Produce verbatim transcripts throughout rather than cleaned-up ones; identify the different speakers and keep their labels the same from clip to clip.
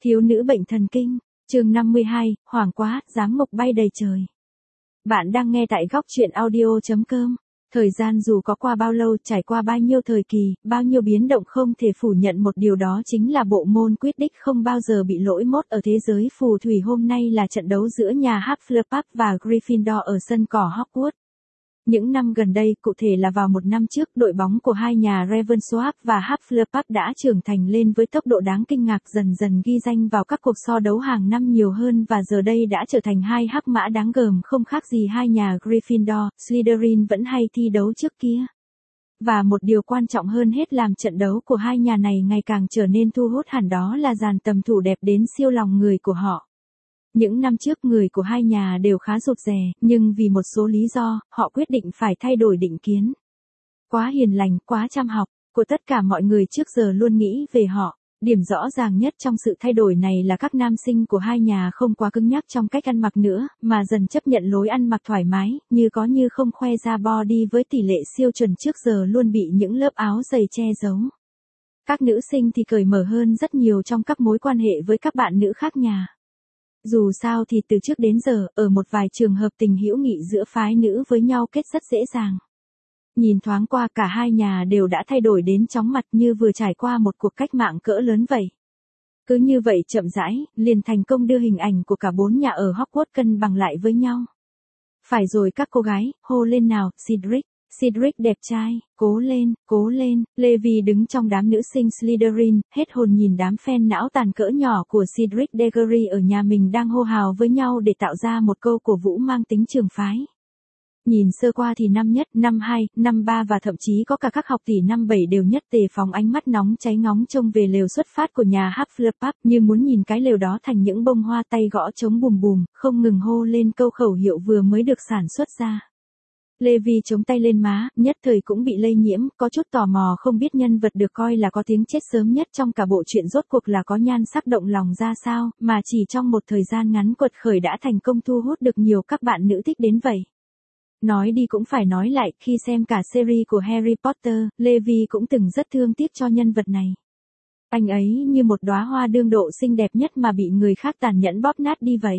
Speaker 1: Thiếu nữ bệnh thần kinh, chương năm mươi hai, hoảng quá, giám mộc bay đầy trời. Bạn đang nghe tại góc truyện audio chấm com. Thời gian dù có qua bao lâu, trải qua bao nhiêu thời kỳ, bao nhiêu biến động, không thể phủ nhận một điều, đó chính là bộ môn Quidditch không bao giờ bị lỗi mốt ở thế giới phù thủy. Hôm nay là trận đấu giữa nhà Hufflepuff và Gryffindor ở sân cỏ Hogwarts. Những năm gần đây, cụ thể là vào một năm trước, đội bóng của hai nhà Ravenclaw và Hufflepuff đã trưởng thành lên với tốc độ đáng kinh ngạc, dần dần ghi danh vào các cuộc so đấu hàng năm nhiều hơn, và giờ đây đã trở thành hai hắc mã đáng gờm, không khác gì hai nhà Gryffindor. Slytherin vẫn hay thi đấu trước kia. Và một điều quan trọng hơn hết làm trận đấu của hai nhà này ngày càng trở nên thu hút hẳn, đó là dàn tầm thủ đẹp đến siêu lòng người của họ. Những năm trước người của hai nhà đều khá rụt rè, nhưng vì một số lý do, họ quyết định phải thay đổi định kiến. Quá hiền lành, quá chăm học, của tất cả mọi người trước giờ luôn nghĩ về họ. Điểm rõ ràng nhất trong sự thay đổi này là các nam sinh của hai nhà không quá cứng nhắc trong cách ăn mặc nữa, mà dần chấp nhận lối ăn mặc thoải mái, như có như không, khoe ra body với tỷ lệ siêu chuẩn trước giờ luôn bị những lớp áo dày che giấu. Các nữ sinh thì cởi mở hơn rất nhiều trong các mối quan hệ với các bạn nữ khác nhà. Dù sao thì từ trước đến giờ, ở một vài trường hợp tình hữu nghị giữa phái nữ với nhau kết rất dễ dàng. Nhìn thoáng qua, cả hai nhà đều đã thay đổi đến chóng mặt, như vừa trải qua một cuộc cách mạng cỡ lớn vậy. Cứ như vậy chậm rãi, liền thành công đưa hình ảnh của cả bốn nhà ở Hogwarts cân bằng lại với nhau. Phải rồi các cô gái, hô lên nào, Cedric. Cedric đẹp trai, cố lên, cố lên. Levi đứng trong đám nữ sinh Slytherin, hết hồn nhìn đám fan não tàn cỡ nhỏ của Cedric Diggory ở nhà mình đang hô hào với nhau để tạo ra một câu cổ vũ mang tính trường phái. Nhìn sơ qua thì năm nhất, năm hai, năm ba và thậm chí có cả các học tỷ năm bảy đều nhất tề phóng ánh mắt nóng cháy ngóng trông về lều xuất phát của nhà Hufflepuff, như muốn nhìn cái lều đó thành những bông hoa, tay gõ trống bùm bùm, không ngừng hô lên câu khẩu hiệu vừa mới được sản xuất ra. Levi chống tay lên má, nhất thời cũng bị lây nhiễm, có chút tò mò không biết nhân vật được coi là có tiếng chết sớm nhất trong cả bộ truyện rốt cuộc là có nhan sắc động lòng ra sao, mà chỉ trong một thời gian ngắn quật khởi đã thành công thu hút được nhiều các bạn nữ thích đến vậy. Nói đi cũng phải nói lại, khi xem cả series của Harry Potter, Levi cũng từng rất thương tiếc cho nhân vật này. Anh ấy như một đóa hoa đương độ xinh đẹp nhất mà bị người khác tàn nhẫn bóp nát đi vậy.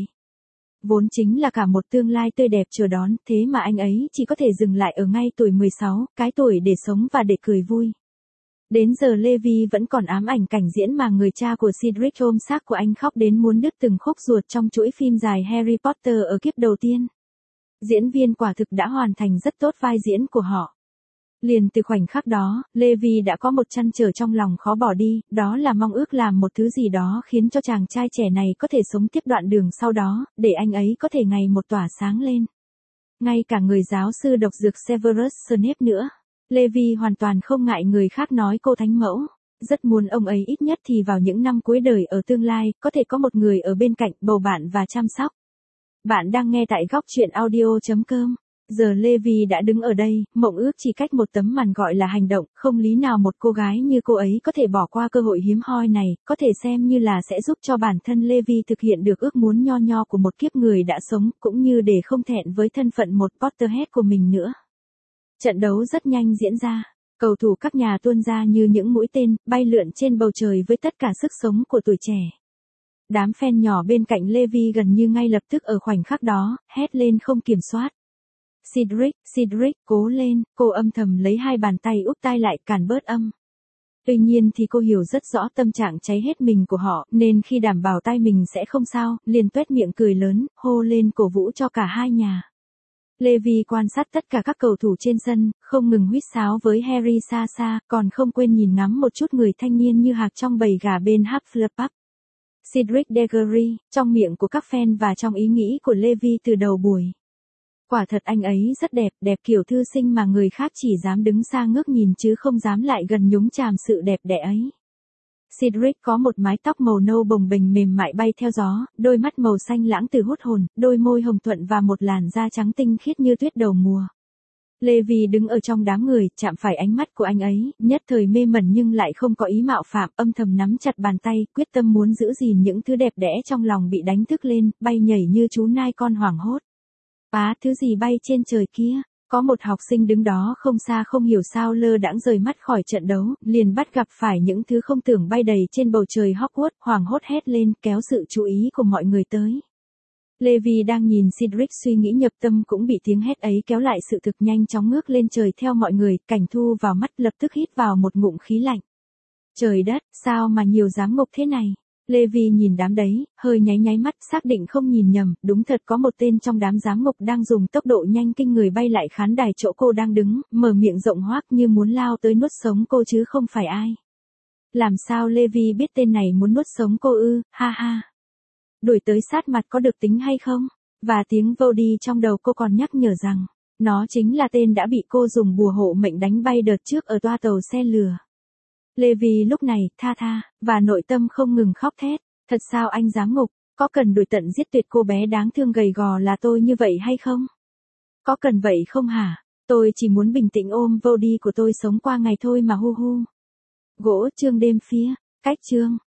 Speaker 1: Vốn chính là cả một tương lai tươi đẹp chờ đón, thế mà anh ấy chỉ có thể dừng lại ở ngay tuổi mười sáu, cái tuổi để sống và để cười vui. Đến giờ Levi vẫn còn ám ảnh cảnh diễn mà người cha của Cedric ôm xác của anh khóc đến muốn đứt từng khúc ruột trong chuỗi phim dài Harry Potter ở kiếp đầu tiên. Diễn viên quả thực đã hoàn thành rất tốt vai diễn của họ. Liền từ khoảnh khắc đó, Levi đã có một trăn trở trong lòng khó bỏ đi, đó là mong ước làm một thứ gì đó khiến cho chàng trai trẻ này có thể sống tiếp đoạn đường sau đó, để anh ấy có thể ngày một tỏa sáng lên. Ngay cả người giáo sư độc dược Severus Snape nữa, Levi hoàn toàn không ngại người khác nói cô thánh mẫu. Rất muốn ông ấy ít nhất thì vào những năm cuối đời ở tương lai, có thể có một người ở bên cạnh, bầu bạn và chăm sóc. Bạn đang nghe tại góc truyện audio chấm com. Giờ Levi đã đứng ở đây, mộng ước chỉ cách một tấm màn gọi là hành động, không lý nào một cô gái như cô ấy có thể bỏ qua cơ hội hiếm hoi này, có thể xem như là sẽ giúp cho bản thân Levi thực hiện được ước muốn nho nho của một kiếp người đã sống, cũng như để không thẹn với thân phận một Potterhead của mình nữa. Trận đấu rất nhanh diễn ra, cầu thủ các nhà tuôn ra như những mũi tên, bay lượn trên bầu trời với tất cả sức sống của tuổi trẻ. Đám fan nhỏ bên cạnh Levi gần như ngay lập tức ở khoảnh khắc đó, hét lên không kiểm soát. Cedric, Cedric, cố lên, cô âm thầm lấy hai bàn tay úp tai lại cản bớt âm. Tuy nhiên thì cô hiểu rất rõ tâm trạng cháy hết mình của họ, nên khi đảm bảo tay mình sẽ không sao, liền tuét miệng cười lớn, hô lên cổ vũ cho cả hai nhà. Levi quan sát tất cả các cầu thủ trên sân, không ngừng huýt sáo với Harry xa xa, còn không quên nhìn ngắm một chút người thanh niên như hạc trong bầy gà bên Hufflepuff. Cedric Diggory, trong miệng của các fan và trong ý nghĩ của Levi từ đầu buổi. Quả thật anh ấy rất đẹp, đẹp kiểu thư sinh mà người khác chỉ dám đứng xa ngước nhìn chứ không dám lại gần nhúng chàm sự đẹp đẽ ấy. Cedric có một mái tóc màu nâu bồng bềnh mềm mại bay theo gió, đôi mắt màu xanh lãng từ hút hồn, đôi môi hồng thuận và một làn da trắng tinh khiết như tuyết đầu mùa. Levi đứng ở trong đám người, chạm phải ánh mắt của anh ấy, nhất thời mê mẩn nhưng lại không có ý mạo phạm, âm thầm nắm chặt bàn tay, quyết tâm muốn giữ gìn những thứ đẹp đẽ trong lòng bị đánh thức lên, bay nhảy như chú nai con hoảng hốt. Á, thứ gì bay trên trời kia? Có một học sinh đứng đó không xa không hiểu sao lơ đãng rời mắt khỏi trận đấu, liền bắt gặp phải những thứ không tưởng bay đầy trên bầu trời Hogwarts, hoảng hốt hét lên kéo sự chú ý của mọi người tới. Levi đang nhìn Cedric suy nghĩ nhập tâm cũng bị tiếng hét ấy kéo lại sự thực nhanh chóng ngước lên trời theo mọi người, cảnh thu vào mắt lập tức hít vào một ngụm khí lạnh. Trời đất, sao mà nhiều giám ngục thế này? Levi nhìn đám đấy, hơi nháy nháy mắt xác định không nhìn nhầm, đúng thật có một tên trong đám giám ngục đang dùng tốc độ nhanh kinh người bay lại khán đài chỗ cô đang đứng, mở miệng rộng hoác như muốn lao tới nuốt sống cô chứ không phải ai. Làm sao Levi biết tên này muốn nuốt sống cô ư, ha ha. Đuổi tới sát mặt có được tính hay không? Và tiếng vô đi trong đầu cô còn nhắc nhở rằng, nó chính là tên đã bị cô dùng bùa hộ mệnh đánh bay đợt trước ở toa tàu xe lừa. Levi lúc này, tha tha, và nội tâm không ngừng khóc thét. Thật sao anh giám ngục, có cần đuổi tận giết tuyệt cô bé đáng thương gầy gò là tôi như vậy hay không? Có cần vậy không hả? Tôi chỉ muốn bình tĩnh ôm vô đi của tôi sống qua ngày thôi mà hu hu. Gỗ chương đêm phía, cách chương.